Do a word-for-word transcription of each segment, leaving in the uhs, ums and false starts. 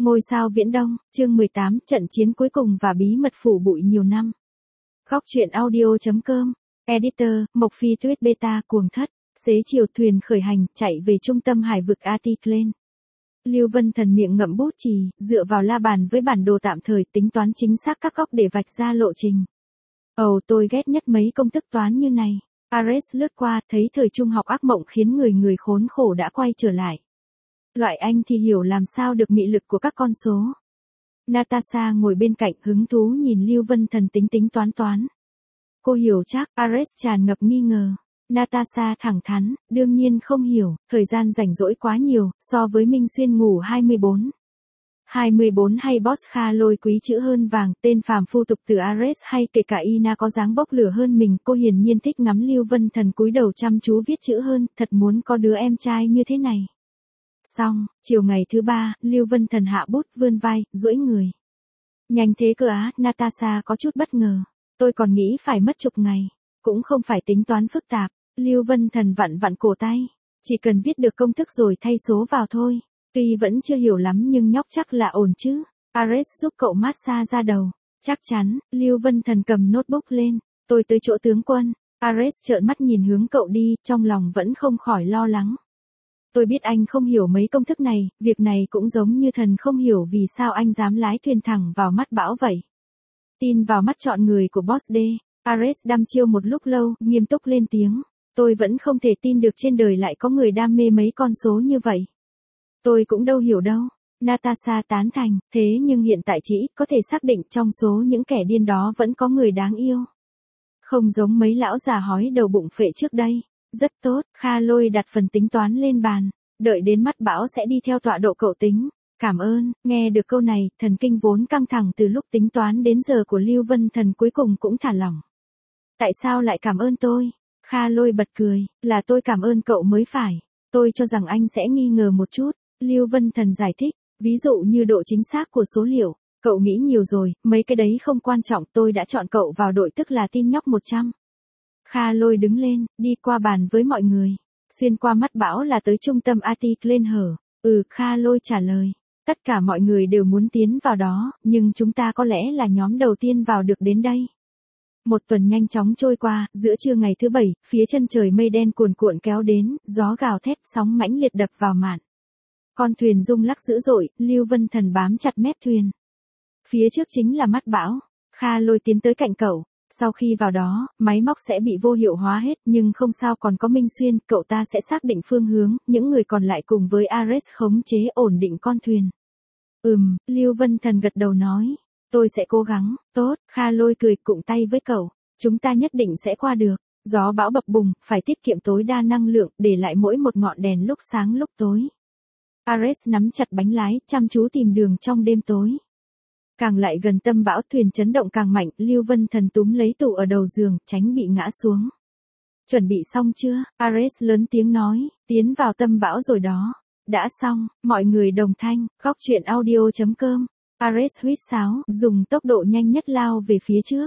Ngôi sao Viễn Đông, chương mười tám, trận chiến cuối cùng và bí mật phủ bụi nhiều năm. Góc truyện audio.com, Editor, Mộc Phi Tuyết Beta cuồng thất, xế chiều thuyền khởi hành, chạy về trung tâm hải vực Atiklen. Lưu Vân Thần miệng ngậm bút chì, dựa vào la bàn với bản đồ tạm thời tính toán chính xác các góc để vạch ra lộ trình. Ồ, tôi ghét nhất mấy công thức toán như này. Ares lướt qua, thấy thời trung học ác mộng khiến người người khốn khổ đã quay trở lại. Loại anh thì hiểu làm sao được mị lực của các con số. Natasha ngồi bên cạnh hứng thú nhìn Lưu Vân Thần tính tính toán toán. Cô hiểu chắc, Ares tràn ngập nghi ngờ. Natasha thẳng thắn, đương nhiên không hiểu, thời gian rảnh rỗi quá nhiều, so với Minh Xuyên ngủ hai mươi bốn. hai mươi bốn hay Boss Kha Lôi quý chữ hơn vàng, tên phàm phu tục từ Ares hay kể cả Ina có dáng bốc lửa hơn mình, cô hiển nhiên thích ngắm Lưu Vân Thần cúi đầu chăm chú viết chữ hơn, thật muốn có đứa em trai như thế này. Xong, chiều ngày thứ ba, Lưu Vân Thần hạ bút vươn vai, duỗi người. Nhanh thế cơ á, Natasha có chút bất ngờ. Tôi còn nghĩ phải mất chục ngày. Cũng không phải tính toán phức tạp. Lưu Vân Thần vặn vặn cổ tay. Chỉ cần viết được công thức rồi thay số vào thôi. Tuy vẫn chưa hiểu lắm nhưng nhóc chắc là ổn chứ. Ares giúp cậu massage ra đầu. Chắc chắn, Lưu Vân Thần cầm notebook lên. Tôi tới chỗ tướng quân. Ares trợn mắt nhìn hướng cậu đi, trong lòng vẫn không khỏi lo lắng. Tôi biết anh không hiểu mấy công thức này, việc này cũng giống như thần không hiểu vì sao anh dám lái thuyền thẳng vào mắt bão vậy. Tin vào mắt chọn người của Boss D. Ares đăm chiêu một lúc lâu, nghiêm túc lên tiếng. Tôi vẫn không thể tin được trên đời lại có người đam mê mấy con số như vậy. Tôi cũng đâu hiểu đâu. Natasha tán thành, thế nhưng hiện tại chỉ có thể xác định trong số những kẻ điên đó vẫn có người đáng yêu. Không giống mấy lão già hói đầu bụng phệ trước đây. Rất tốt, Kha Lôi đặt phần tính toán lên bàn, đợi đến mắt bão sẽ đi theo tọa độ cậu tính. Cảm ơn, nghe được câu này, thần kinh vốn căng thẳng từ lúc tính toán đến giờ của Lưu Vân Thần cuối cùng cũng thả lỏng. Tại sao lại cảm ơn tôi? Kha Lôi bật cười, là tôi cảm ơn cậu mới phải. Tôi cho rằng anh sẽ nghi ngờ một chút. Lưu Vân Thần giải thích, ví dụ như độ chính xác của số liệu. Cậu nghĩ nhiều rồi, mấy cái đấy không quan trọng, tôi đã chọn cậu vào đội tức là team nhóc một trăm. Kha Lôi đứng lên, đi qua bàn với mọi người. Xuyên qua mắt bão là tới trung tâm Atiklen hở. Ừ, Kha Lôi trả lời. Tất cả mọi người đều muốn tiến vào đó, nhưng chúng ta có lẽ là nhóm đầu tiên vào được đến đây. Một tuần nhanh chóng trôi qua, giữa trưa ngày thứ bảy, phía chân trời mây đen cuồn cuộn kéo đến, gió gào thét, sóng mãnh liệt đập vào mạn. Con thuyền rung lắc dữ dội, Lưu Vân Thần bám chặt mép thuyền. Phía trước chính là mắt bão. Kha Lôi tiến tới cạnh cậu. Sau khi vào đó, máy móc sẽ bị vô hiệu hóa hết, nhưng không sao, còn có Minh Xuyên, cậu ta sẽ xác định phương hướng, những người còn lại cùng với Ares khống chế ổn định con thuyền. Ừm, Lưu Vân Thần gật đầu nói, tôi sẽ cố gắng. Tốt, Kha Lôi cười cụng tay với cậu, chúng ta nhất định sẽ qua được. Gió bão bập bùng, phải tiết kiệm tối đa năng lượng, để lại mỗi một ngọn đèn lúc sáng lúc tối. Ares nắm chặt bánh lái, chăm chú tìm đường trong đêm tối. Càng lại gần tâm bão, thuyền chấn động càng mạnh, Lưu Vân Thần túm lấy tủ ở đầu giường, tránh bị ngã xuống. Chuẩn bị xong chưa? Ares lớn tiếng nói, tiến vào tâm bão rồi đó. Đã xong, mọi người đồng thanh, góc truyện audio.com. Ares huýt sáo, dùng tốc độ nhanh nhất lao về phía trước.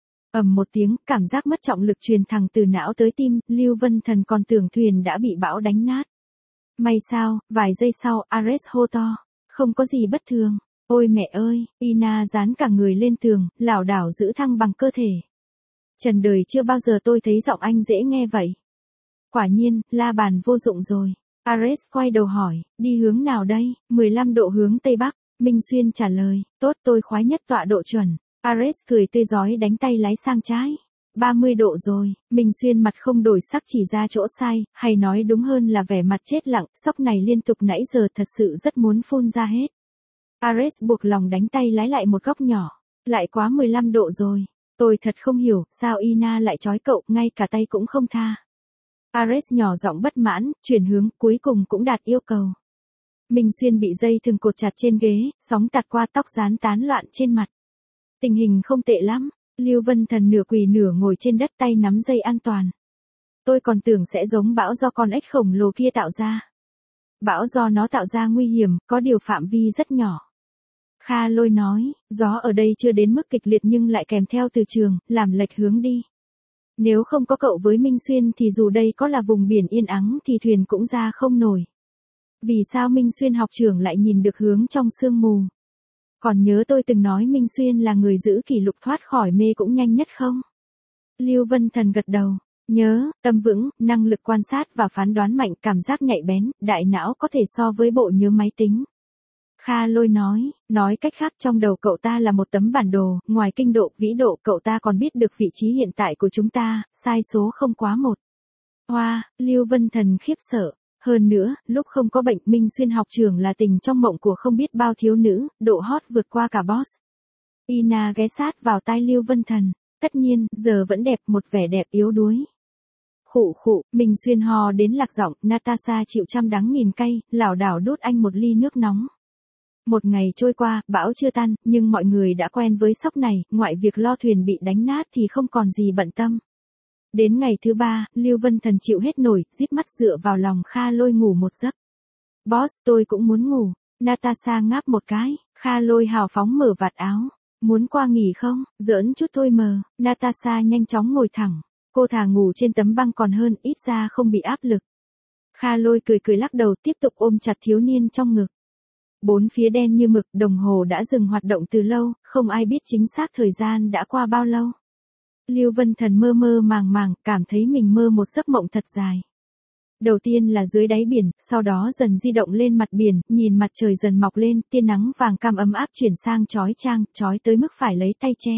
Ầm một tiếng, cảm giác mất trọng lực truyền thẳng từ não tới tim, Lưu Vân Thần còn tưởng thuyền đã bị bão đánh nát. May sao, vài giây sau, Ares hô to, không có gì bất thường. Ôi mẹ ơi, Ina dán cả người lên tường, lảo đảo giữ thăng bằng cơ thể. Trần đời chưa bao giờ tôi thấy giọng anh dễ nghe vậy. Quả nhiên, la bàn vô dụng rồi. Ares quay đầu hỏi, đi hướng nào đây? mười lăm độ hướng Tây Bắc, Minh Xuyên trả lời, tốt, tôi khoái nhất tọa độ chuẩn. Ares cười tươi rói đánh tay lái sang trái. ba mươi độ rồi, Minh Xuyên mặt không đổi sắc chỉ ra chỗ sai, hay nói đúng hơn là vẻ mặt chết lặng, sốc này liên tục nãy giờ thật sự rất muốn phun ra hết. Ares buộc lòng đánh tay lái lại một góc nhỏ, lại quá mười lăm độ rồi. Tôi thật không hiểu, sao Ina lại trói cậu, ngay cả tay cũng không tha. Ares nhỏ giọng bất mãn, chuyển hướng, cuối cùng cũng đạt yêu cầu. Minh Xuyên bị dây thừng cột chặt trên ghế, sóng tạt qua tóc rán tán loạn trên mặt. Tình hình không tệ lắm, Lưu Vân Thần nửa quỳ nửa ngồi trên đất tay nắm dây an toàn. Tôi còn tưởng sẽ giống bão do con ếch khổng lồ kia tạo ra. Bão do nó tạo ra nguy hiểm, có điều phạm vi rất nhỏ. Kha Lôi nói, gió ở đây chưa đến mức kịch liệt nhưng lại kèm theo từ trường, làm lệch hướng đi. Nếu không có cậu với Minh Xuyên thì dù đây có là vùng biển yên ắng thì thuyền cũng ra không nổi. Vì sao Minh Xuyên học trưởng lại nhìn được hướng trong sương mù? Còn nhớ tôi từng nói Minh Xuyên là người giữ kỷ lục thoát khỏi mê cũng nhanh nhất không? Lưu Vân Thần gật đầu. Nhớ, tâm vững, năng lực quan sát và phán đoán mạnh, cảm giác nhạy bén, đại não có thể so với bộ nhớ máy tính. Kha Lôi nói, nói cách khác trong đầu cậu ta là một tấm bản đồ, ngoài kinh độ, vĩ độ cậu ta còn biết được vị trí hiện tại của chúng ta, sai số không quá một. Hoa, Lưu Vân Thần khiếp sợ. Hơn nữa, lúc không có bệnh Minh Xuyên học trưởng là tình trong mộng của không biết bao thiếu nữ, độ hot vượt qua cả boss. Ina ghé sát vào tai Lưu Vân Thần. Tất nhiên, giờ vẫn đẹp, một vẻ đẹp yếu đuối. Khụ khụ, Minh Xuyên hò đến lạc giọng, Natasha chịu trăm đắng nghìn cay, lảo đảo đút anh một ly nước nóng. Một ngày trôi qua, bão chưa tan, nhưng mọi người đã quen với sóc này, ngoại việc lo thuyền bị đánh nát thì không còn gì bận tâm. Đến ngày thứ ba, Lưu Vân Thần chịu hết nổi, díp mắt dựa vào lòng Kha Lôi ngủ một giấc. Boss, tôi cũng muốn ngủ. Natasha ngáp một cái, Kha Lôi hào phóng mở vạt áo. Muốn qua nghỉ không? Giỡn chút thôi mờ. Natasha nhanh chóng ngồi thẳng. Cô thà ngủ trên tấm băng còn hơn, ít ra không bị áp lực. Kha Lôi cười cười lắc đầu tiếp tục ôm chặt thiếu niên trong ngực. Bốn phía đen như mực, đồng hồ đã dừng hoạt động từ lâu, không ai biết chính xác thời gian đã qua bao lâu. Lưu Vân Thần mơ mơ màng màng, cảm thấy mình mơ một giấc mộng thật dài. Đầu tiên là dưới đáy biển, sau đó dần di động lên mặt biển, nhìn mặt trời dần mọc lên, tia nắng vàng cam ấm áp chuyển sang chói chang, chói tới mức phải lấy tay che.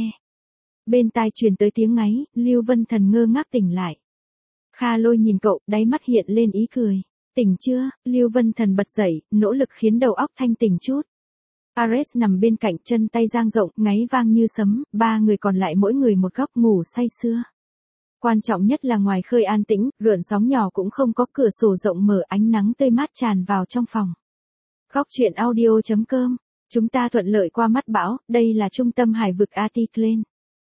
Bên tai truyền tới tiếng ngáy, Lưu Vân Thần ngơ ngác tỉnh lại. Kha Lôi nhìn cậu, đáy mắt hiện lên ý cười. Tỉnh chưa? Lưu Vân Thần bật dậy, nỗ lực khiến đầu óc thanh tỉnh chút. Ares nằm bên cạnh, chân tay dang rộng, ngáy vang như sấm, ba người còn lại mỗi người một góc ngủ say sưa. Quan trọng nhất là ngoài khơi an tĩnh, gợn sóng nhỏ cũng không có, cửa sổ rộng mở, ánh nắng tươi mát tràn vào trong phòng. Góc truyện audio chấm com. Chúng ta thuận lợi qua mắt bão, đây là trung tâm hải vực Atiklen.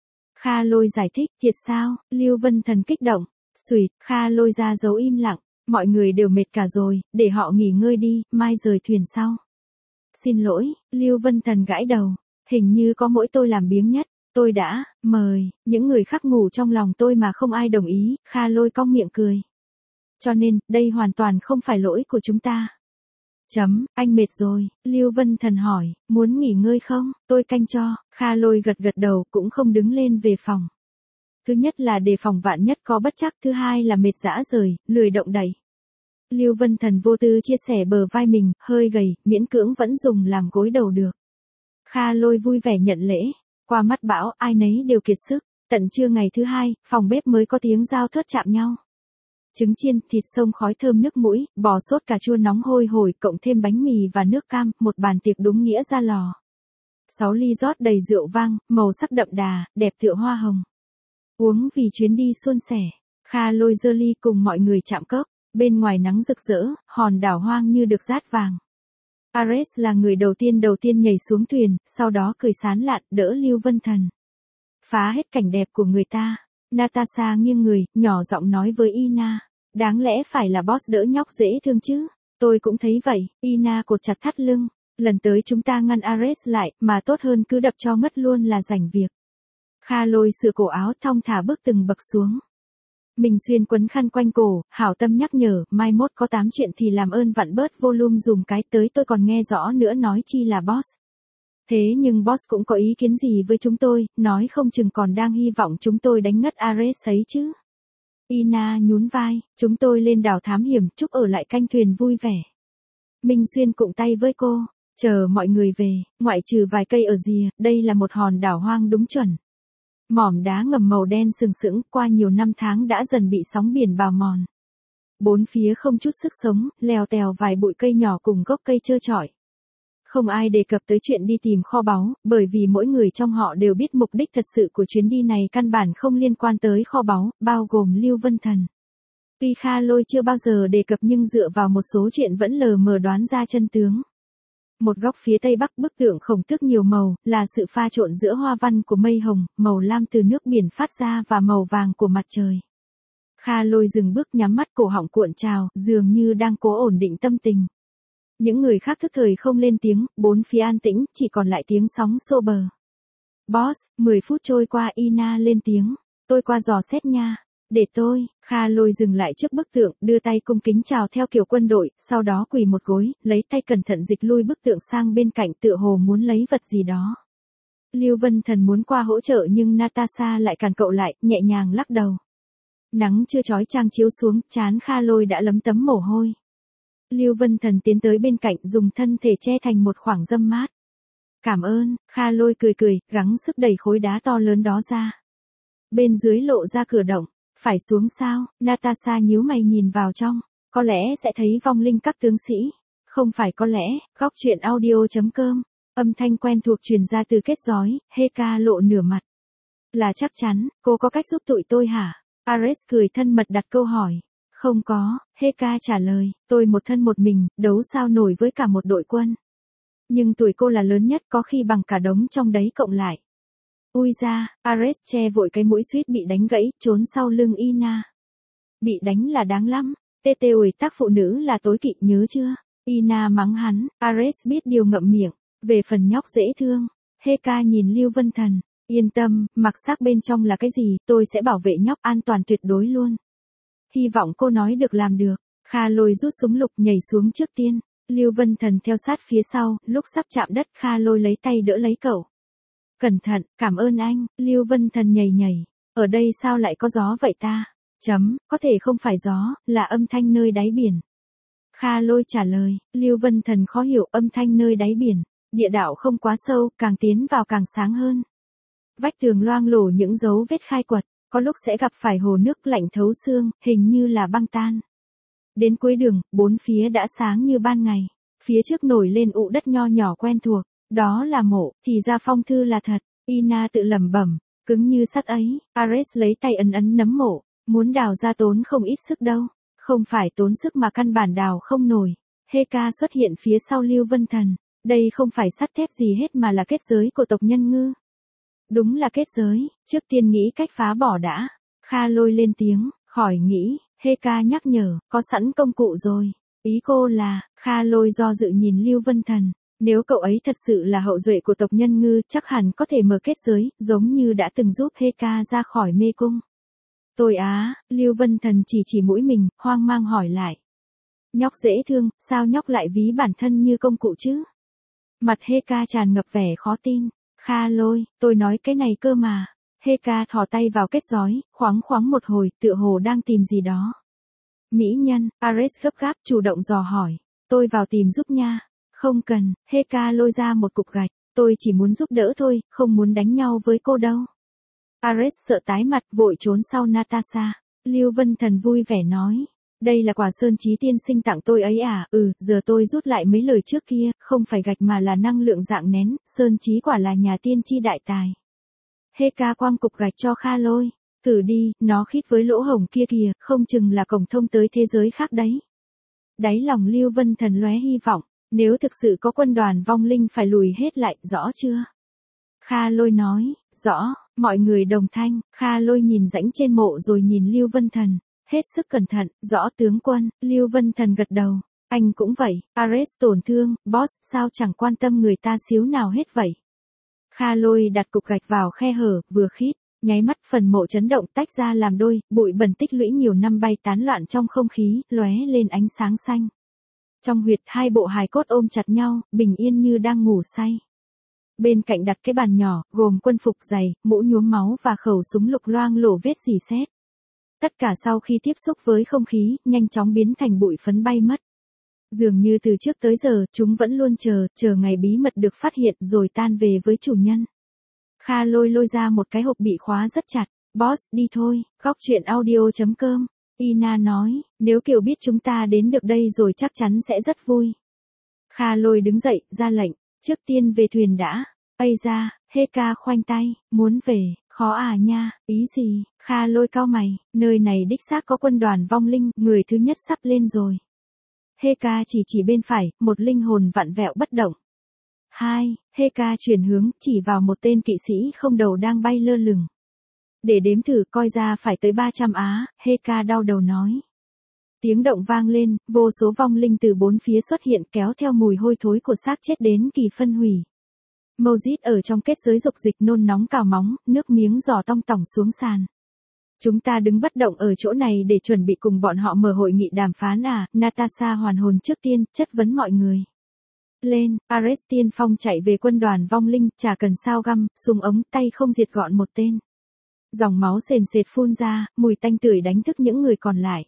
Kha Lôi giải thích, thiệt sao? Lưu Vân Thần kích động. Xùi, Kha Lôi ra dấu im lặng. Mọi người đều mệt cả rồi, để họ nghỉ ngơi đi, mai rời thuyền sau. Xin lỗi, Lưu Vân Thần gãi đầu. Hình như có mỗi tôi làm biếng nhất. Tôi đã mời những người khác ngủ trong lòng tôi mà không ai đồng ý. Kha Lôi cong miệng cười. Cho nên, đây hoàn toàn không phải lỗi của chúng ta. Chấm, anh mệt rồi. Lưu Vân Thần hỏi, muốn nghỉ ngơi không? Tôi canh cho. Kha Lôi gật gật đầu, cũng không đứng lên về phòng. Thứ nhất là đề phòng vạn nhất có bất trắc, thứ hai là mệt rã rời, lười động đậy. Lưu Vân Thần vô tư chia sẻ bờ vai mình, hơi gầy, miễn cưỡng vẫn dùng làm gối đầu được. Kha Lôi vui vẻ nhận lễ. Qua mắt bão, ai nấy đều kiệt sức. Tận trưa ngày thứ hai, phòng bếp mới có tiếng dao thớt chạm nhau. Trứng chiên, thịt xông khói thơm nước mũi, bò sốt cà chua nóng hôi hổi, cộng thêm bánh mì và nước cam, một bàn tiệc đúng nghĩa ra lò. Sáu ly rót đầy rượu vang, màu sắc đậm đà, đẹp tựa hoa hồng. Uống vì chuyến đi suôn sẻ. Kha Lôi giơ ly cùng mọi người chạm cốc. Bên ngoài nắng rực rỡ, hòn đảo hoang như được dát vàng. Ares là người đầu tiên đầu tiên nhảy xuống thuyền, sau đó cười sán lạn, đỡ Lưu Vân Thần. Phá hết cảnh đẹp của người ta. Natasha nghiêng người, nhỏ giọng nói với Ina. Đáng lẽ phải là boss đỡ nhóc dễ thương chứ. Tôi cũng thấy vậy. Ina cột chặt thắt lưng. Lần tới chúng ta ngăn Ares lại, mà tốt hơn cứ đập cho ngất luôn là rảnh việc. Kha Lôi sửa cổ áo thong thả bước từng bậc xuống. Mình xuyên quấn khăn quanh cổ, hảo tâm nhắc nhở, mai mốt có tám chuyện thì làm ơn vặn bớt volume dùm cái, tới tôi còn nghe rõ nữa, nói chi là boss. Thế nhưng boss cũng có ý kiến gì với chúng tôi, nói không chừng còn đang hy vọng chúng tôi đánh ngất Ares ấy chứ. Ina nhún vai, chúng tôi lên đảo thám hiểm, chúc ở lại canh thuyền vui vẻ. Minh Xuyên cụng tay với cô, chờ mọi người về, ngoại trừ vài cây ở rìa, đây là một hòn đảo hoang đúng chuẩn. Mỏm đá ngầm màu đen sừng sững, qua nhiều năm tháng đã dần bị sóng biển bào mòn. Bốn phía không chút sức sống, lèo tèo vài bụi cây nhỏ cùng gốc cây trơ trọi. Không ai đề cập tới chuyện đi tìm kho báu, bởi vì mỗi người trong họ đều biết mục đích thật sự của chuyến đi này căn bản không liên quan tới kho báu, bao gồm Lưu Vân Thần. Tuy Kha Lôi chưa bao giờ đề cập nhưng dựa vào một số chuyện vẫn lờ mờ đoán ra chân tướng. Một góc phía tây bắc bức tượng khổng tước nhiều màu, là sự pha trộn giữa hoa văn của mây hồng, màu lam từ nước biển phát ra và màu vàng của mặt trời. Kha Lôi dừng bước, nhắm mắt, cổ họng cuộn trào, dường như đang cố ổn định tâm tình. Những người khác thức thời không lên tiếng, bốn phía an tĩnh, chỉ còn lại tiếng sóng xô bờ. Boss, mười phút trôi qua, Ina lên tiếng. Tôi qua dò xét nha. Để tôi, Kha Lôi dừng lại trước bức tượng, đưa tay cung kính chào theo kiểu quân đội, sau đó quỳ một gối, lấy tay cẩn thận dịch lui bức tượng sang bên cạnh tựa hồ muốn lấy vật gì đó. Lưu Vân Thần muốn qua hỗ trợ nhưng Natasha lại cản cậu lại, nhẹ nhàng lắc đầu. Nắng chưa chói chang chiếu xuống, trán Kha Lôi đã lấm tấm mồ hôi. Lưu Vân Thần tiến tới bên cạnh, dùng thân thể che thành một khoảng râm mát. Cảm ơn, Kha Lôi cười cười, gắng sức đẩy khối đá to lớn đó ra. Bên dưới lộ ra cửa động, phải xuống sao? Natasha nhíu mày nhìn vào trong, có lẽ sẽ thấy vong linh các tướng sĩ. Không phải có lẽ, góc truyện audio.com, âm thanh quen thuộc truyền ra từ kết giói, Heka lộ nửa mặt. Là chắc chắn, cô có cách giúp tụi tôi hả? Ares cười thân mật đặt câu hỏi. Không có, Heka trả lời, tôi một thân một mình, đấu sao nổi với cả một đội quân. Nhưng tuổi cô là lớn nhất, có khi bằng cả đống trong đấy cộng lại. Ui ra, Ares che vội cái mũi suýt bị đánh gãy, trốn sau lưng Ina. Bị đánh là đáng lắm, tê tê ủi tác phụ nữ là tối kỵ nhớ chưa? Ina mắng hắn, Ares biết điều ngậm miệng, về phần nhóc dễ thương. Heka nhìn Lưu Vân Thần, yên tâm, mặc xác bên trong là cái gì, tôi sẽ bảo vệ nhóc an toàn tuyệt đối luôn. Hy vọng cô nói được làm được. Kha Lôi rút súng lục nhảy xuống trước tiên, Lưu Vân Thần theo sát phía sau, lúc sắp chạm đất Kha Lôi lấy tay đỡ lấy cậu. Cẩn thận, cảm ơn anh, Lưu Vân Thần nhảy nhảy, ở đây sao lại có gió vậy ta? Chấm, có thể không phải gió, là âm thanh nơi đáy biển. Kha Lôi trả lời, Lưu Vân Thần khó hiểu âm thanh nơi đáy biển, địa đạo không quá sâu, càng tiến vào càng sáng hơn. Vách tường loang lổ những dấu vết khai quật, có lúc sẽ gặp phải hồ nước lạnh thấu xương, hình như là băng tan. Đến cuối đường, bốn phía đã sáng như ban ngày, phía trước nổi lên ụ đất nho nhỏ quen thuộc, đó là mộ, thì ra phong thư là thật, Ina tự lẩm bẩm, cứng như sắt ấy. Ares lấy tay ấn ấn nấm mộ, muốn đào ra tốn không ít sức đâu, không phải tốn sức mà căn bản đào không nổi. Heka xuất hiện phía sau Lưu Vân Thần, đây không phải sắt thép gì hết mà là kết giới của tộc Nhân Ngư. Đúng là kết giới, trước tiên nghĩ cách phá bỏ đã. Kha Lôi lên tiếng, khỏi nghĩ, Heka nhắc nhở, có sẵn công cụ rồi. Ý cô là, Kha Lôi do dự nhìn Lưu Vân Thần, nếu cậu ấy thật sự là hậu duệ của tộc Nhân Ngư, chắc hẳn có thể mở kết giới, giống như đã từng giúp Heka ra khỏi mê cung. Tôi á, Lưu Vân Thần chỉ chỉ mũi mình, hoang mang hỏi lại. Nhóc dễ thương, sao nhóc lại ví bản thân như công cụ chứ? Mặt Heka tràn ngập vẻ khó tin. Kha Lôi, tôi nói cái này cơ mà. Heka thò tay vào kết giói, khoáng khoáng một hồi, tựa hồ đang tìm gì đó. Mỹ nhân, Ares gấp gáp chủ động dò hỏi. Tôi vào tìm giúp nha. Không cần, Heka lôi ra một cục gạch. Tôi chỉ muốn giúp đỡ thôi, không muốn đánh nhau với cô đâu. Ares sợ tái mặt, vội trốn sau Natasha. Lưu Vân Thần vui vẻ nói. Đây là quả sơn trí tiên sinh tặng tôi ấy à? Ừ, giờ tôi rút lại mấy lời trước kia, không phải gạch mà là năng lượng dạng nén, sơn trí quả là nhà tiên tri đại tài. Heka quăng cục gạch cho Kha Lôi. Thử đi, nó khít với lỗ hổng kia kìa, không chừng là cổng thông tới thế giới khác đấy. Đáy lòng Lưu Vân Thần lóe hy vọng, nếu thực sự có quân đoàn vong linh phải lùi hết lại, rõ chưa? Kha Lôi nói, rõ, mọi người đồng thanh. Kha Lôi nhìn rãnh trên mộ rồi nhìn Lưu Vân Thần. Hết sức cẩn thận, rõ tướng quân. Lưu Vân Thần gật đầu. Anh cũng vậy, Ares tổn thương, boss, sao chẳng quan tâm người ta xíu nào hết vậy. Kha Lôi đặt cục gạch vào khe hở, vừa khít, nháy mắt phần mộ chấn động tách ra làm đôi, bụi bẩn tích lũy nhiều năm bay tán loạn trong không khí, lóe lên ánh sáng xanh. Trong huyệt hai bộ hài cốt ôm chặt nhau, bình yên như đang ngủ say. Bên cạnh đặt cái bàn nhỏ, gồm quân phục dày, mũ nhuốm máu và khẩu súng lục loang lổ vết rỉ sét. Tất cả sau khi tiếp xúc với không khí, nhanh chóng biến thành bụi phấn bay mất. Dường như từ trước tới giờ, chúng vẫn luôn chờ, chờ ngày bí mật được phát hiện rồi tan về với chủ nhân. Kha Lôi lôi ra một cái hộp bị khóa rất chặt. Boss, đi thôi, góc truyện audio.com. Ina nói, nếu Kiều biết chúng ta đến được đây rồi chắc chắn sẽ rất vui. Kha Lôi đứng dậy, ra lệnh, trước tiên về thuyền đã. Ây da, Heka khoanh tay, muốn về, khó à nha, ý gì? Kha Lôi cau mày, nơi này đích xác có quân đoàn vong linh, người thứ nhất sắp lên rồi. Heka chỉ chỉ bên phải, một linh hồn vặn vẹo bất động. Hai, Heka chuyển hướng, chỉ vào một tên kỵ sĩ không đầu đang bay lơ lửng. Để đếm thử coi ra phải tới ba trăm á, Heka đau đầu nói. Tiếng động vang lên, vô số vong linh từ bốn phía xuất hiện kéo theo mùi hôi thối của xác chết đến kỳ phân hủy. Moses ở trong kết giới dục dịch nôn nóng cào móng, nước miếng giò tong tỏng xuống sàn. Chúng ta đứng bất động ở chỗ này để chuẩn bị cùng bọn họ mở hội nghị đàm phán à, Natasha hoàn hồn trước tiên, chất vấn mọi người. Lên, Ares tiên phong chạy về quân đoàn vong linh, chả cần sao găm, súng ống, tay không diệt gọn một tên. Dòng máu sền sệt phun ra, mùi tanh tưởi đánh thức những người còn lại.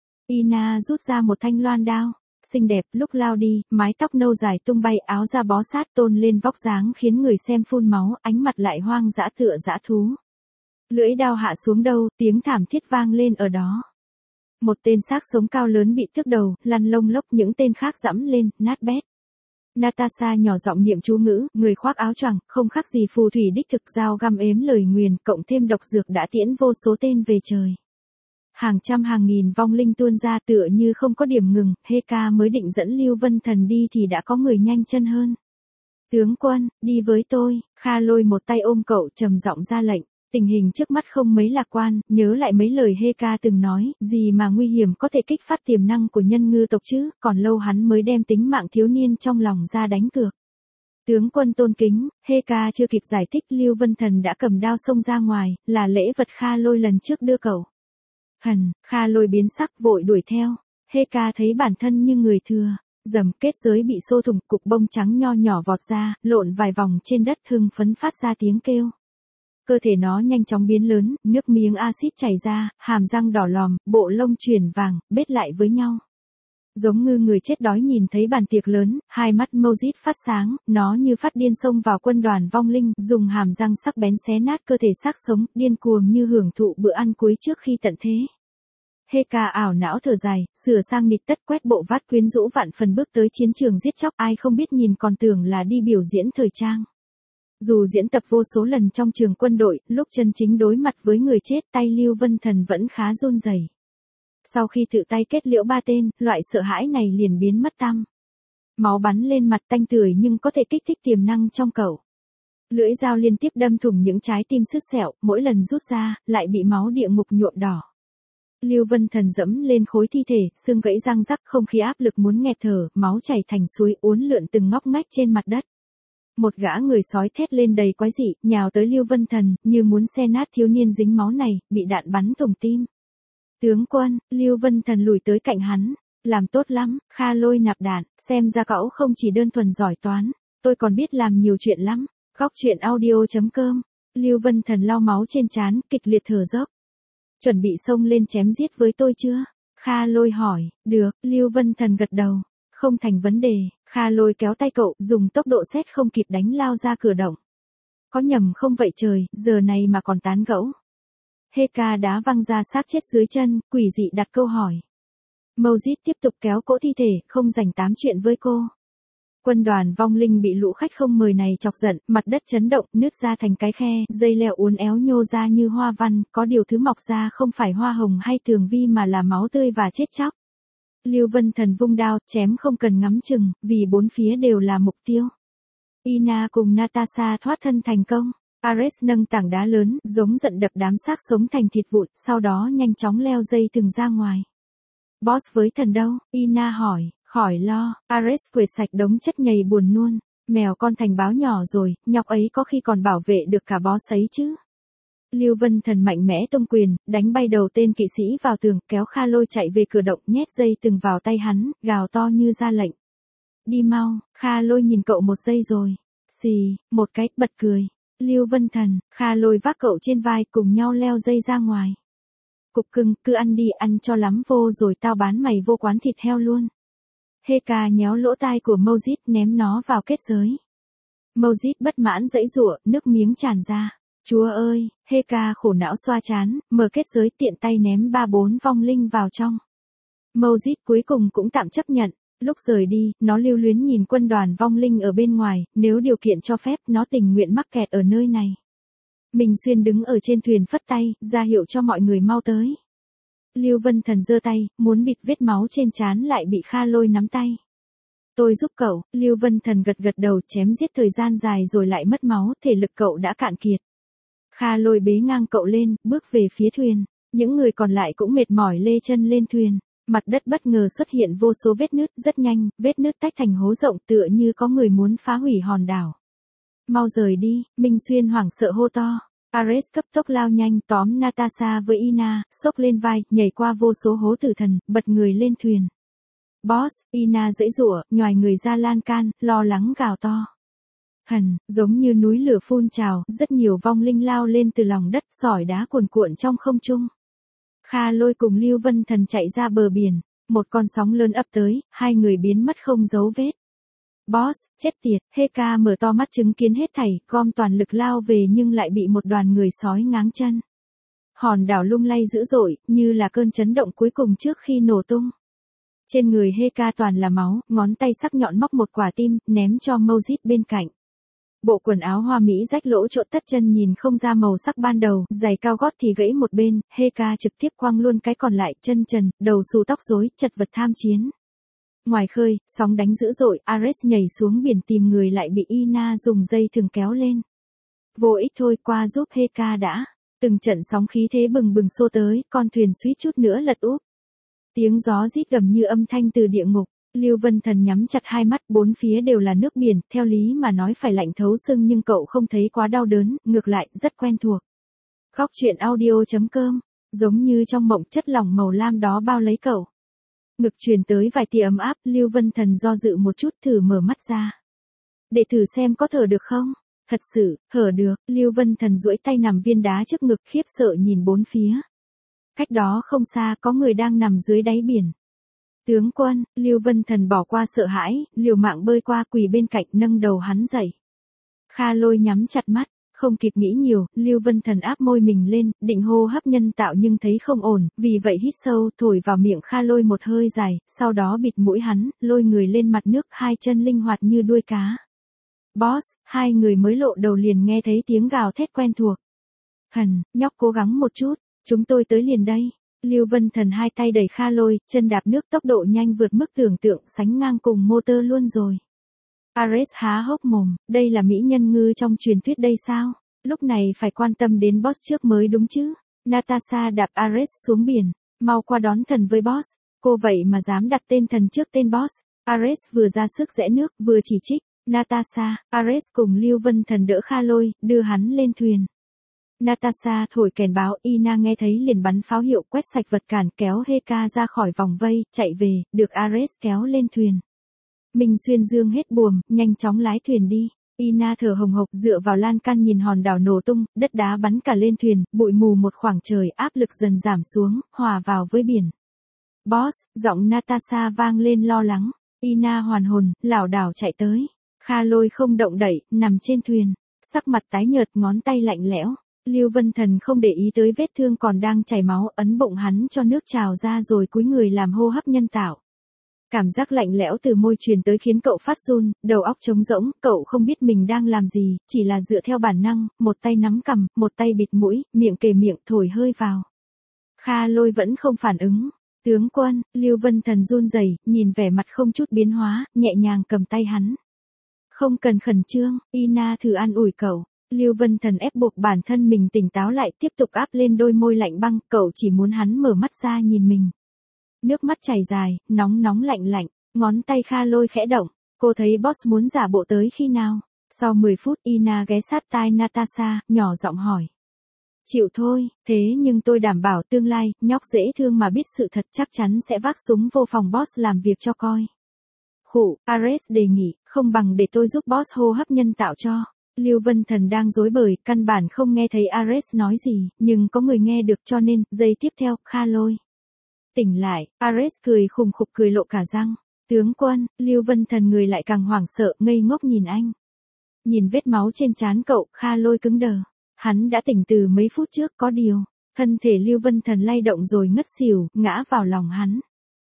Ina rút ra một thanh loan đao, xinh đẹp, lúc lao đi, mái tóc nâu dài tung bay, áo da bó sát tôn lên vóc dáng khiến người xem phun máu, ánh mặt lại hoang dã tựa dã thú. Lưỡi đao hạ xuống đâu, tiếng thảm thiết vang lên ở đó. Một tên xác sống cao lớn bị tước đầu, lăn lông lốc, những tên khác giẫm lên, nát bét. Natasha nhỏ giọng niệm chú ngữ, người khoác áo choàng, không khác gì phù thủy đích thực, dao găm ếm lời nguyền, cộng thêm độc dược đã tiễn vô số tên về trời. Hàng trăm hàng nghìn vong linh tuôn ra tựa như không có điểm ngừng, Heka mới định dẫn Lưu Vân Thần đi thì đã có người nhanh chân hơn. Tướng quân, đi với tôi, Kha Lôi một tay ôm cậu trầm giọng ra lệnh. Tình hình trước mắt không mấy lạc quan, nhớ lại mấy lời Heka từng nói, gì mà nguy hiểm có thể kích phát tiềm năng của nhân ngư tộc chứ, còn lâu hắn mới đem tính mạng thiếu niên trong lòng ra đánh cược. Tướng quân tôn kính, Heka chưa kịp giải thích, Lưu Vân Thần đã cầm đao xông ra ngoài, là lễ vật Kha Lôi lần trước đưa cậu. Hần, Kha Lôi biến sắc vội đuổi theo, Heka thấy bản thân như người thừa, dầm kết giới bị xô thủng, cục bông trắng nho nhỏ vọt ra, lộn vài vòng trên đất hưng phấn phát ra tiếng kêu. Cơ thể nó nhanh chóng biến lớn, nước miếng axit chảy ra, hàm răng đỏ lòm, bộ lông chuyển vàng, bết lại với nhau. Giống như người chết đói nhìn thấy bàn tiệc lớn, hai mắt Moses phát sáng, nó như phát điên xông vào quân đoàn vong linh, dùng hàm răng sắc bén xé nát cơ thể xác sống, điên cuồng như hưởng thụ bữa ăn cuối trước khi tận thế. Heka ảo não thở dài, sửa sang nịt tất quét bộ vát quyến rũ vạn phần bước tới chiến trường giết chóc, ai không biết nhìn còn tưởng là đi biểu diễn thời trang. Dù diễn tập vô số lần trong trường quân đội, lúc chân chính đối mặt với người chết, tay Lưu Vân Thần vẫn khá run rẩy. Sau khi tự tay kết liễu ba tên, loại sợ hãi này liền biến mất tăm. Máu bắn lên mặt tanh tưởi nhưng có thể kích thích tiềm năng trong cậu. Lưỡi dao liên tiếp đâm thủng những trái tim sứt sẹo, mỗi lần rút ra, lại bị máu địa ngục nhuộm đỏ. Lưu Vân Thần dẫm lên khối thi thể, xương gãy răng rắc, không khí áp lực muốn nghẹt thở, máu chảy thành suối uốn lượn từng ngóc ngách trên mặt đất. Một gã người sói thét lên đầy quái dị, nhào tới Lưu Vân Thần, như muốn xé nát thiếu niên dính máu này, bị đạn bắn thủng tim. Tướng quân, Lưu Vân Thần lùi tới cạnh hắn, làm tốt lắm, Kha Lôi nạp đạn, xem ra cậu không chỉ đơn thuần giỏi toán, tôi còn biết làm nhiều chuyện lắm. Góc truyện audio chấm com, Lưu Vân Thần lau máu trên trán, kịch liệt thở dốc. Chuẩn bị xông lên chém giết với tôi chưa? Kha Lôi hỏi, được, Lưu Vân Thần gật đầu. Không thành vấn đề, Kha Lôi kéo tay cậu, dùng tốc độ sét không kịp đánh lao ra cửa động. Có nhầm không vậy trời, giờ này mà còn tán gẫu. Heka đá văng ra xác chết dưới chân, quỷ dị đặt câu hỏi. Moses tiếp tục kéo cỗ thi thể, không rảnh tám chuyện với cô. Quân đoàn vong linh bị lũ khách không mời này chọc giận, mặt đất chấn động, nứt ra thành cái khe, dây leo uốn éo nhô ra như hoa văn, có điều thứ mọc ra không phải hoa hồng hay tường vi mà là máu tươi và chết chóc. Lưu Vân Thần vung đao, chém không cần ngắm chừng, vì bốn phía đều là mục tiêu. Ina cùng Natasha thoát thân thành công. Ares nâng tảng đá lớn, giống giận đập đám xác sống thành thịt vụn, sau đó nhanh chóng leo dây thừng ra ngoài. Boss với thần đâu? Ina hỏi, khỏi lo, Ares quệt sạch đống chất nhầy buồn nôn. Mèo con thành báo nhỏ rồi, nhóc ấy có khi còn bảo vệ được cả boss ấy chứ. Lưu Vân Thần mạnh mẽ tung quyền, đánh bay đầu tên kỵ sĩ vào tường, kéo Kha Lôi chạy về cửa động, nhét dây từng vào tay hắn, gào to như ra lệnh. Đi mau, Kha Lôi nhìn cậu một giây rồi. Xì, một cái, bật cười. Lưu Vân Thần, Kha Lôi vác cậu trên vai cùng nhau leo dây ra ngoài. Cục cưng, cứ ăn đi, ăn cho lắm vô rồi tao bán mày vô quán thịt heo luôn. Heka nhéo lỗ tai của Moses ném nó vào kết giới. Moses bất mãn giãy giụa, nước miếng tràn ra. Chúa ơi, Heka khổ não xoa chán, mở kết giới tiện tay ném ba bốn vong linh vào trong. Moses cuối cùng cũng tạm chấp nhận, lúc rời đi, nó lưu luyến nhìn quân đoàn vong linh ở bên ngoài, nếu điều kiện cho phép nó tình nguyện mắc kẹt ở nơi này. Mình Xuyên đứng ở trên thuyền phất tay, ra hiệu cho mọi người mau tới. Lưu Vân Thần giơ tay, muốn bịt vết máu trên trán lại bị Kha Lôi nắm tay. Tôi giúp cậu, Lưu Vân Thần gật gật đầu, chém giết thời gian dài rồi lại mất máu, thể lực cậu đã cạn kiệt. Kha Lôi bế ngang cậu lên, bước về phía thuyền. Những người còn lại cũng mệt mỏi lê chân lên thuyền. Mặt đất bất ngờ xuất hiện vô số vết nứt, rất nhanh, vết nứt tách thành hố rộng tựa như có người muốn phá hủy hòn đảo. Mau rời đi, Minh Xuyên hoảng sợ hô to. Ares cấp tốc lao nhanh tóm Natasha với Ina, xốc lên vai, nhảy qua vô số hố tử thần, bật người lên thuyền. Boss, Ina giãy giụa, nhoài người ra lan can, lo lắng gào to. Hần, giống như núi lửa phun trào, rất nhiều vong linh lao lên từ lòng đất, sỏi đá cuồn cuộn trong không trung. Kha Lôi cùng Lưu Vân Thần chạy ra bờ biển, một con sóng lớn ập tới, hai người biến mất không dấu vết. Boss, chết tiệt, Heka mở to mắt chứng kiến hết thảy, gom toàn lực lao về nhưng lại bị một đoàn người sói ngáng chân. Hòn đảo lung lay dữ dội, như là cơn chấn động cuối cùng trước khi nổ tung. Trên người Heka toàn là máu, ngón tay sắc nhọn móc một quả tim, ném cho Mojit bên cạnh. Bộ quần áo hoa mỹ rách lỗ chỗ tất chân nhìn không ra màu sắc ban đầu, giày cao gót thì gãy một bên, Heka trực tiếp quăng luôn cái còn lại, chân trần, đầu xù tóc rối, chật vật tham chiến. Ngoài khơi, sóng đánh dữ dội, Ares nhảy xuống biển tìm người lại bị Ina dùng dây thừng kéo lên. Vô ích thôi, qua giúp Heka đã. Từng trận sóng khí thế bừng bừng xô tới, con thuyền suýt chút nữa lật úp. Tiếng gió rít gầm như âm thanh từ địa ngục. Lưu Vân Thần nhắm chặt hai mắt, bốn phía đều là nước biển, theo lý mà nói phải lạnh thấu xương nhưng cậu không thấy quá đau đớn, ngược lại, rất quen thuộc. Góc truyện audio chấm com, giống như trong mộng chất lỏng màu lam đó bao lấy cậu. Ngực truyền tới vài tia ấm áp, Lưu Vân Thần do dự một chút thử mở mắt ra. Để thử xem có thở được không? Thật sự, thở được, Lưu Vân Thần duỗi tay nằm viên đá trước ngực khiếp sợ nhìn bốn phía. Cách đó không xa có người đang nằm dưới đáy biển. Tướng quân, Lưu Vân Thần bỏ qua sợ hãi, liều mạng bơi qua quỳ bên cạnh nâng đầu hắn dậy. Kha Lôi nhắm chặt mắt, không kịp nghĩ nhiều, Lưu Vân Thần áp môi mình lên, định hô hấp nhân tạo nhưng thấy không ổn, vì vậy hít sâu thổi vào miệng Kha Lôi một hơi dài, sau đó bịt mũi hắn, lôi người lên mặt nước, hai chân linh hoạt như đuôi cá. Boss, hai người mới lộ đầu liền nghe thấy tiếng gào thét quen thuộc. Thần, nhóc cố gắng một chút, chúng tôi tới liền đây. Lưu Vân Thần hai tay đẩy Kha Lôi, chân đạp nước tốc độ nhanh vượt mức tưởng tượng, sánh ngang cùng motor luôn rồi. Ares há hốc mồm, đây là mỹ nhân ngư trong truyền thuyết đây sao? Lúc này phải quan tâm đến boss trước mới đúng chứ. Natasha đạp Ares xuống biển, mau qua đón thần với boss. Cô vậy mà dám đặt tên thần trước tên boss. Ares vừa ra sức rẽ nước, vừa chỉ trích. Natasha, Ares cùng Lưu Vân Thần đỡ Kha Lôi, đưa hắn lên thuyền. Natasha thổi kèn báo, Ina nghe thấy liền bắn pháo hiệu quét sạch vật cản kéo Heka ra khỏi vòng vây, chạy về, được Ares kéo lên thuyền. Minh Xuyên dương hết buồm, nhanh chóng lái thuyền đi. Ina thở hồng hộc dựa vào lan can nhìn hòn đảo nổ tung, đất đá bắn cả lên thuyền, bụi mù một khoảng trời, áp lực dần giảm xuống, hòa vào với biển. Boss, giọng Natasha vang lên lo lắng. Ina hoàn hồn, lảo đảo chạy tới. Kha Lôi không động đậy, nằm trên thuyền, sắc mặt tái nhợt, ngón tay lạnh lẽo. Lưu Vân Thần không để ý tới vết thương còn đang chảy máu, ấn bụng hắn cho nước trào ra rồi cúi người làm hô hấp nhân tạo. Cảm giác lạnh lẽo từ môi truyền tới khiến cậu phát run, đầu óc trống rỗng, cậu không biết mình đang làm gì, chỉ là dựa theo bản năng, một tay nắm cằm, một tay bịt mũi, miệng kề miệng thổi hơi vào. Kha Lôi vẫn không phản ứng. Tướng quân, Lưu Vân Thần run rẩy, nhìn vẻ mặt không chút biến hóa, nhẹ nhàng cầm tay hắn. Không cần khẩn trương, Ina thử an ủi cậu. Lưu Vân Thần ép buộc bản thân mình tỉnh táo lại, tiếp tục áp lên đôi môi lạnh băng, cậu chỉ muốn hắn mở mắt ra nhìn mình. Nước mắt chảy dài, nóng nóng lạnh lạnh, ngón tay Kha Lôi khẽ động, cô thấy boss muốn giả bộ tới khi nào? Sau mười phút Ina ghé sát tai Natasha, nhỏ giọng hỏi. Chịu thôi, thế nhưng tôi đảm bảo tương lai, nhóc dễ thương mà biết sự thật chắc chắn sẽ vác súng vô phòng boss làm việc cho coi. Khụ, Ares đề nghị, không bằng để tôi giúp boss hô hấp nhân tạo cho. Lưu Vân Thần đang rối bời, căn bản không nghe thấy Ares nói gì, nhưng có người nghe được cho nên, giây tiếp theo, Kha Lôi. Tỉnh lại, Ares cười khùng khục cười lộ cả răng. Tướng quân, Lưu Vân Thần người lại càng hoảng sợ, ngây ngốc nhìn anh. Nhìn vết máu trên trán cậu, Kha Lôi cứng đờ. Hắn đã tỉnh từ mấy phút trước có điều. Thân thể Lưu Vân Thần lay động rồi ngất xỉu, ngã vào lòng hắn.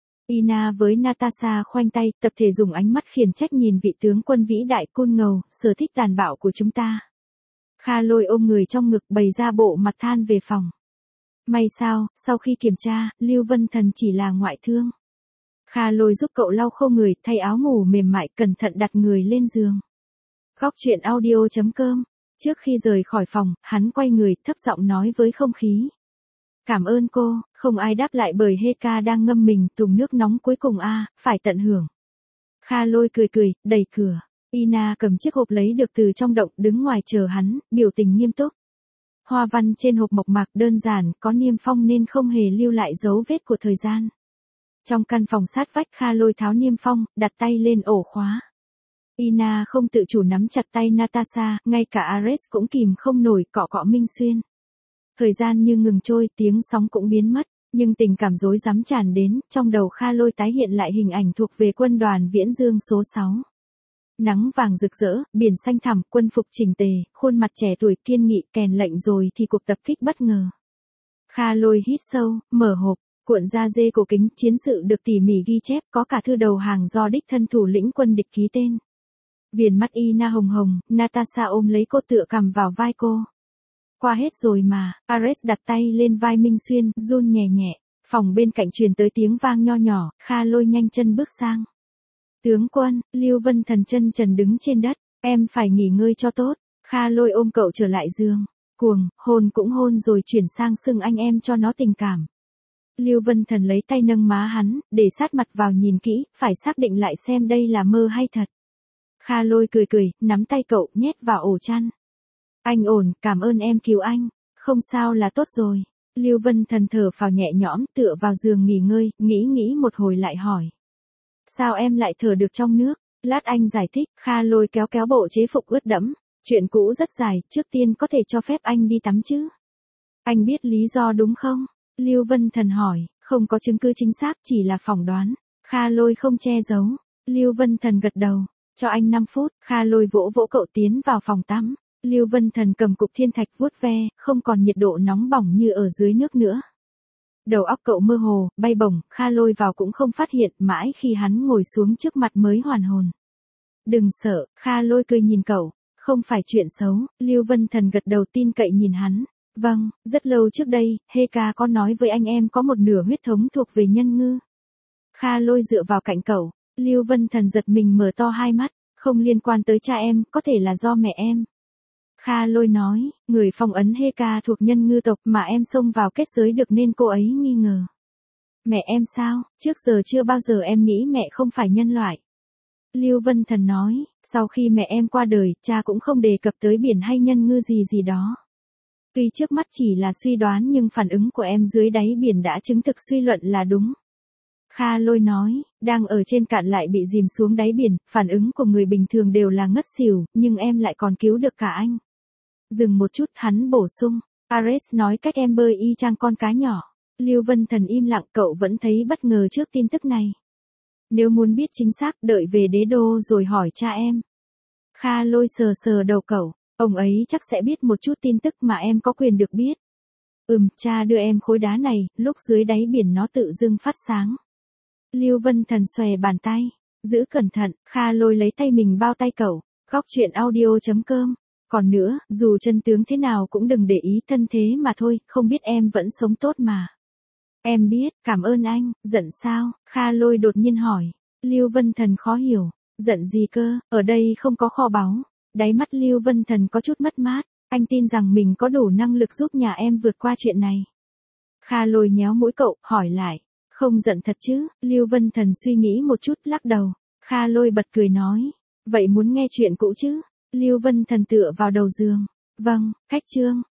Ina với Natasha khoanh tay, tập thể dùng ánh mắt khiển trách nhìn vị tướng quân vĩ đại côn ngầu, sở thích tàn bạo của chúng ta. Kha Lôi ôm người trong ngực bày ra bộ mặt than về phòng. May sao, sau khi kiểm tra, Lưu Vân Thần chỉ là ngoại thương. Kha Lôi giúp cậu lau khô người, thay áo ngủ mềm mại, cẩn thận đặt người lên giường. Góc truyện audio chấm com. Trước khi rời khỏi phòng, hắn quay người, thấp giọng nói với không khí. Cảm ơn cô, không ai đáp lại bởi Heka đang ngâm mình, thùng nước nóng cuối cùng a, à, phải tận hưởng. Kha Lôi cười cười, đẩy cửa. Ina cầm chiếc hộp lấy được từ trong động, đứng ngoài chờ hắn, biểu tình nghiêm túc. Hoa văn trên hộp mộc mạc đơn giản, có niêm phong nên không hề lưu lại dấu vết của thời gian. Trong căn phòng sát vách, Kha Lôi tháo niêm phong, đặt tay lên ổ khóa. Ina không tự chủ nắm chặt tay Natasha, ngay cả Ares cũng kìm không nổi, cọ cọ Minh Xuyên. Thời gian như ngừng trôi, tiếng sóng cũng biến mất, nhưng tình cảm rối rắm tràn đến, trong đầu Kha Lôi tái hiện lại hình ảnh thuộc về quân đoàn Viễn Dương số sáu. Nắng vàng rực rỡ, biển xanh thẳm, quân phục chỉnh tề, khuôn mặt trẻ tuổi kiên nghị, kèn lệnh rồi thì cuộc tập kích bất ngờ. Kha Lôi hít sâu, mở hộp, cuộn ra dê cổ kính, chiến sự được tỉ mỉ ghi chép, có cả thư đầu hàng do đích thân thủ lĩnh quân địch ký tên. Viền mắt Ina hồng hồng, Natasha ôm lấy cô tựa cằm vào vai cô. Qua hết rồi mà, Ares đặt tay lên vai Minh Xuyên, run nhẹ nhẹ, phòng bên cạnh truyền tới tiếng vang nho nhỏ, Kha Lôi nhanh chân bước sang. Tướng quân, Lưu Vân Thần chân trần đứng trên đất, em phải nghỉ ngơi cho tốt. Kha Lôi ôm cậu trở lại giường, cuồng, hôn cũng hôn rồi chuyển sang xưng anh em cho nó tình cảm. Lưu Vân Thần lấy tay nâng má hắn, để sát mặt vào nhìn kỹ, phải xác định lại xem đây là mơ hay thật. Kha Lôi cười cười, nắm tay cậu, nhét vào ổ chăn. Anh ổn, cảm ơn em cứu anh, không sao là tốt rồi. Lưu Vân Thần thở phào nhẹ nhõm, tựa vào giường nghỉ ngơi, nghĩ nghĩ một hồi lại hỏi. Sao em lại thở được trong nước? Lát anh giải thích. Kha Lôi kéo kéo bộ chế phục ướt đẫm. Chuyện cũ rất dài, trước tiên có thể cho phép anh đi tắm chứ? Anh biết lý do đúng không? Lưu Vân Thần hỏi, không có chứng cứ chính xác, chỉ là phỏng đoán. Kha Lôi không che giấu. Lưu Vân Thần gật đầu, cho anh năm phút. Kha Lôi vỗ vỗ cậu tiến vào phòng tắm. Lưu Vân Thần cầm cục thiên thạch vuốt ve, không còn nhiệt độ nóng bỏng như ở dưới nước nữa. Đầu óc cậu mơ hồ, bay bổng, Kha Lôi vào cũng không phát hiện, mãi khi hắn ngồi xuống trước mặt mới hoàn hồn. Đừng sợ, Kha Lôi cười nhìn cậu, không phải chuyện xấu. Lưu Vân Thần gật đầu tin cậy nhìn hắn. Vâng, rất lâu trước đây, Heka có nói với anh em có một nửa huyết thống thuộc về nhân ngư. Kha Lôi dựa vào cạnh cậu, Lưu Vân Thần giật mình mở to hai mắt, không liên quan tới cha em, có thể là do mẹ em. Kha Lôi nói, người phong ấn Heka thuộc nhân ngư tộc mà em xông vào kết giới được nên cô ấy nghi ngờ. Mẹ em sao, trước giờ chưa bao giờ em nghĩ mẹ không phải nhân loại. Lưu Vân Thần nói, sau khi mẹ em qua đời, cha cũng không đề cập tới biển hay nhân ngư gì gì đó. Tuy trước mắt chỉ là suy đoán nhưng phản ứng của em dưới đáy biển đã chứng thực suy luận là đúng. Kha Lôi nói, đang ở trên cạn lại bị dìm xuống đáy biển, phản ứng của người bình thường đều là ngất xỉu, nhưng em lại còn cứu được cả anh. Dừng một chút, hắn bổ sung, Ares nói cách em bơi y chang con cá nhỏ. Lưu Vân Thần im lặng, cậu vẫn thấy bất ngờ trước tin tức này. Nếu muốn biết chính xác, đợi về đế đô rồi hỏi cha em. Kha Lôi sờ sờ đầu cậu, ông ấy chắc sẽ biết một chút tin tức mà em có quyền được biết. Ừm, cha đưa em khối đá này, lúc dưới đáy biển nó tự dưng phát sáng. Lưu Vân Thần xòe bàn tay, giữ cẩn thận. Kha Lôi lấy tay mình bao tay cậu, góc truyện audio chấm com. Còn nữa, dù chân tướng thế nào cũng đừng để ý, thân thế mà thôi, không biết em vẫn sống tốt mà. Em biết, cảm ơn anh. Giận sao? Kha Lôi đột nhiên hỏi. Lưu Vân Thần khó hiểu, giận gì cơ, ở đây không có kho báu. Đáy mắt Lưu Vân Thần có chút mất mát, anh tin rằng mình có đủ năng lực giúp nhà em vượt qua chuyện này. Kha Lôi nhéo mũi cậu, hỏi lại, không giận thật chứ? Lưu Vân Thần suy nghĩ một chút, lắc đầu. Kha Lôi bật cười nói, vậy muốn nghe chuyện cũ chứ? Lưu Vân Thần tựa vào đầu giường. Vâng, cách chương.